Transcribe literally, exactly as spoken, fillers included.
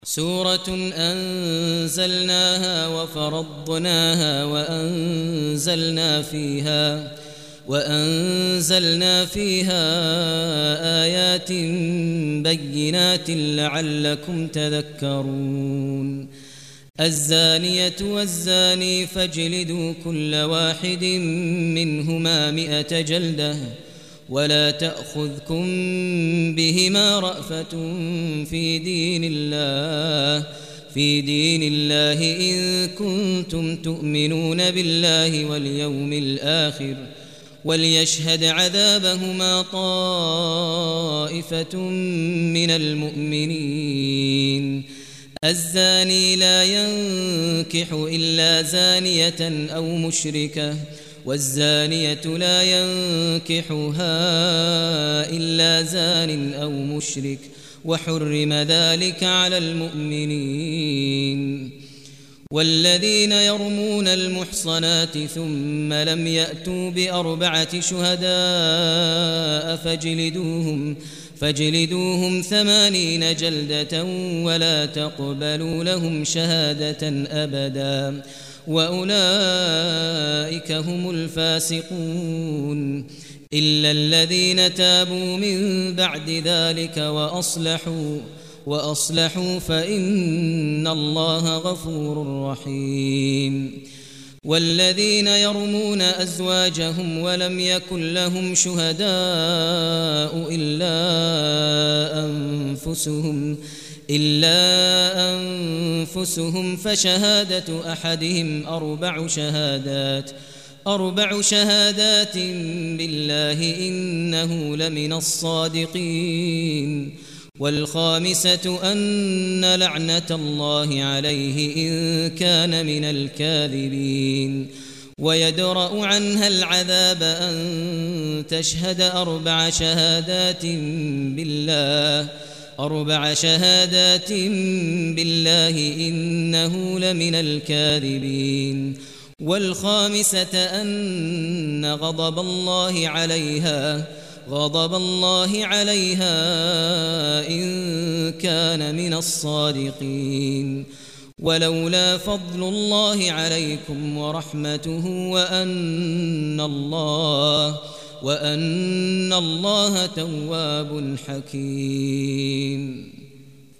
سورة أنزلناها وفرضناها وأنزلنا فيها وأنزلنا فيها آيات بينات لعلكم تذكرون. الزانية والزاني فاجلدوا كل واحد منهما مئة جلدة ولا تأخذكم بهما رأفة في دين الله في دين الله إن كنتم تؤمنون بالله واليوم الآخر وليشهد عذابهما طائفة من المؤمنين. الزاني لا ينكح إلا زانية أو مشركة والزانية لا ينكحها إلا زان أو مشرك وحرم ذلك على المؤمنين. والذين يرمون المحصنات ثم لم يأتوا بأربعة شهداء فاجلدوهم فاجلدوهم ثمانين جلدة ولا تقبلوا لهم شهادة أبدا وأولئك هم الفاسقون. إلا الذين تابوا من بعد ذلك وأصلحوا وأصلحوا فإن الله غفور رحيم. والذين يرمون أزواجهم ولم يكن لهم شهداء إلا أنفسهم إلا أنفسهم فشهادة أحدهم أربع شهادات أربع شهادات بالله إنه لمن الصادقين. والخامسة أن لعنة الله عليه إن كان من الكاذبين. ويدرأ عنها العذاب أن تشهد أربع شهادات بالله أربع شهادات بالله إنه لمن الكاذبين. والخامسة أن غضب الله عليها غضب الله عليها إن كان من الصادقين. ولولا فضل الله عليكم ورحمته وأن الله وأن الله تواب حكيم.